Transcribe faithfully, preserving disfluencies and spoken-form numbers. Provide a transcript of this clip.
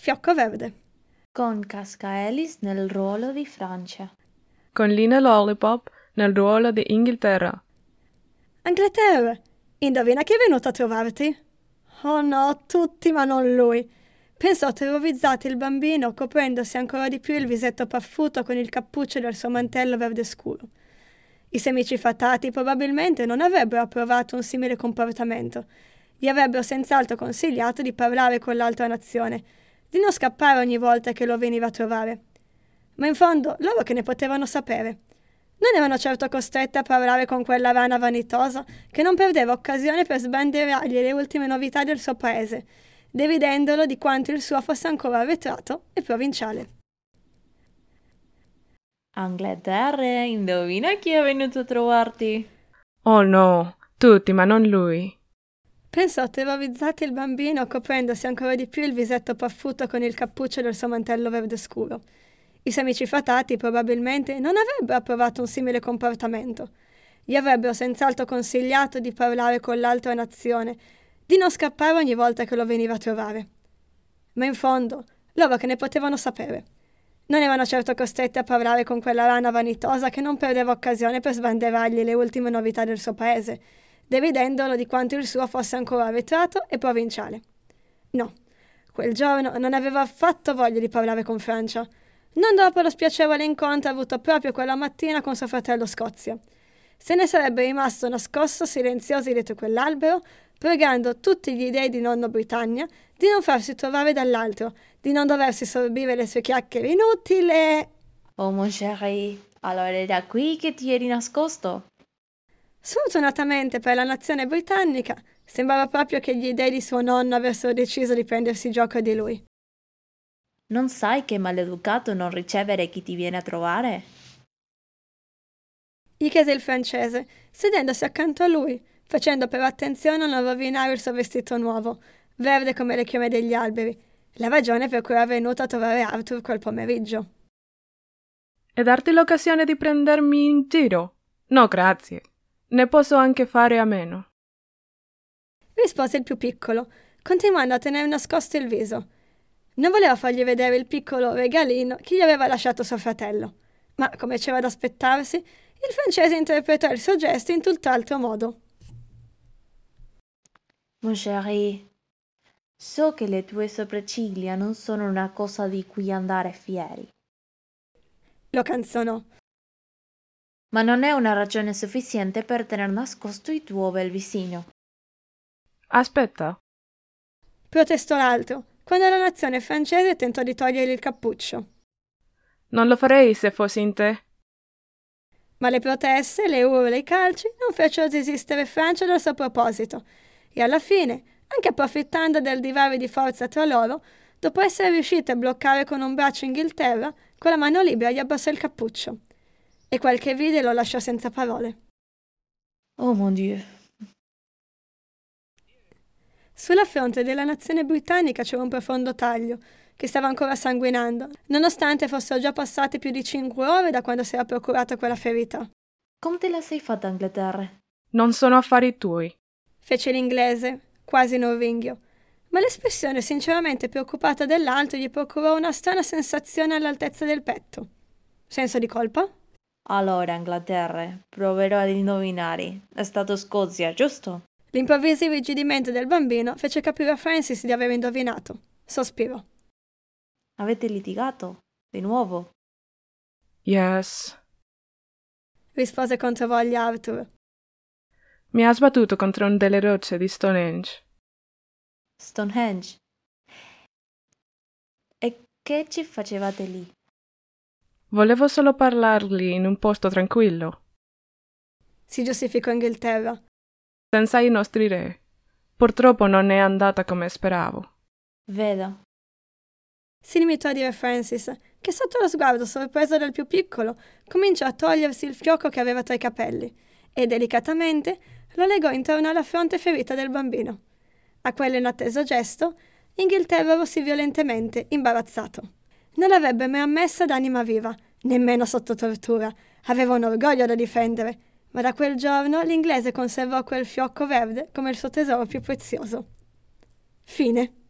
Fiocco Verde. Con Cascaelis nel ruolo di Francia. Con Lina Lollipop nel ruolo di Inghilterra. Angleterra, indovina chi è venuto a trovarti? Oh no, tutti ma non lui. Pensò terrorizzati il bambino, coprendosi ancora di più il visetto paffuto con il cappuccio del suo mantello verde scuro. I semici fatati probabilmente non avrebbero approvato un simile comportamento. Gli avrebbero senz'altro consigliato di parlare con l'altra nazione, di non scappare ogni volta che lo veniva a trovare. Ma in fondo, loro che ne potevano sapere? Non erano certo costrette a parlare con quella rana vanitosa che non perdeva occasione per sbandierargli le ultime novità del suo paese, deridendolo di quanto il suo fosse ancora arretrato e provinciale. Angleterra, indovina chi è venuto a trovarti? Oh no, tutti ma non lui. Pensò terrorizzato il bambino, coprendosi ancora di più il visetto paffuto con il cappuccio del suo mantello verde scuro. I suoi amici fatati probabilmente non avrebbero approvato un simile comportamento. Gli avrebbero senz'altro consigliato di parlare con l'altra nazione, di non scappare ogni volta che lo veniva a trovare. Ma in fondo, loro che ne potevano sapere? Non erano certo costrette a parlare con quella rana vanitosa che non perdeva occasione per sbandierargli le ultime novità del suo paese, deridendolo di quanto il suo fosse ancora arretrato e provinciale. No, quel giorno non aveva affatto voglia di parlare con Francia, non dopo lo spiacevole incontro avuto proprio quella mattina con suo fratello Scozia. Se ne sarebbe rimasto nascosto silenzioso dietro quell'albero, pregando tutti gli dei di nonno Britannia di non farsi trovare dall'altro, di non doversi sorbire le sue chiacchiere inutili e... Oh mon chéri, allora era qui che ti eri nascosto? Sfortunatamente per la nazione britannica, sembrava proprio che gli dei di suo nonno avessero deciso di prendersi gioco di lui. Non sai che è maleducato non ricevere chi ti viene a trovare? Gli chiese il francese, sedendosi accanto a lui, facendo però attenzione a non rovinare il suo vestito nuovo, verde come le chiome degli alberi, la ragione per cui era venuto a trovare Arthur quel pomeriggio. E darti l'occasione di prendermi in giro? No, grazie. Ne posso anche fare a meno. Rispose il più piccolo, continuando a tenere nascosto il viso. Non voleva fargli vedere il piccolo regalino che gli aveva lasciato suo fratello, ma, come c'era da aspettarsi, il francese interpretò il suo gesto in tutt'altro modo. Mon chéri, so che le tue sopracciglia non sono una cosa di cui andare fieri. Lo canzonò. Ma non è una ragione sufficiente per tener nascosto il tuo bel visino. Aspetta. Protestò l'altro, quando la nazione francese tentò di togliergli il cappuccio. Non lo farei se fossi in te. Ma le proteste, le urla e i calci non fecero desistere Francia dal suo proposito, e alla fine, anche approfittando del divario di forza tra loro, dopo essere riusciti a bloccare con un braccio Inghilterra, con la mano libera gli abbassò il cappuccio. E quel che vide lo lasciò senza parole. Oh mon Dieu! Sulla fronte della nazione britannica c'era un profondo taglio, che stava ancora sanguinando, nonostante fossero già passate più di cinque ore da quando si era procurato quella ferita. Come te la sei fatta, Inghilterra? Non sono affari tuoi. Fece l'inglese, quasi in un ringhio, ma l'espressione sinceramente preoccupata dell'altro gli procurò una strana sensazione all'altezza del petto. Senso di colpa? Allora, Inghilterra, proverò ad indovinare. È stato Scozia, giusto? L'improvviso irrigidimento del bambino fece capire a Francis di aver indovinato. Sospirò. Avete litigato? Di nuovo? Yes. Rispose controvoglia Arthur. Mi ha sbattuto contro un delle rocce di Stonehenge. Stonehenge? E che ci facevate lì? Volevo solo parlargli in un posto tranquillo. Si giustificò Inghilterra. Senza i nostri re. Purtroppo non è andata come speravo. Vedo. Si limitò a dire Francis, che sotto lo sguardo sorpreso del più piccolo cominciò a togliersi il fiocco che aveva tra i capelli e delicatamente lo legò intorno alla fronte ferita del bambino. A quell'inatteso gesto, Inghilterra rossì violentemente, imbarazzato. Non l'avrebbe mai ammessa d'anima viva, nemmeno sotto tortura. Aveva un orgoglio da difendere, ma da quel giorno l'inglese conservò quel fiocco verde come il suo tesoro più prezioso. Fine.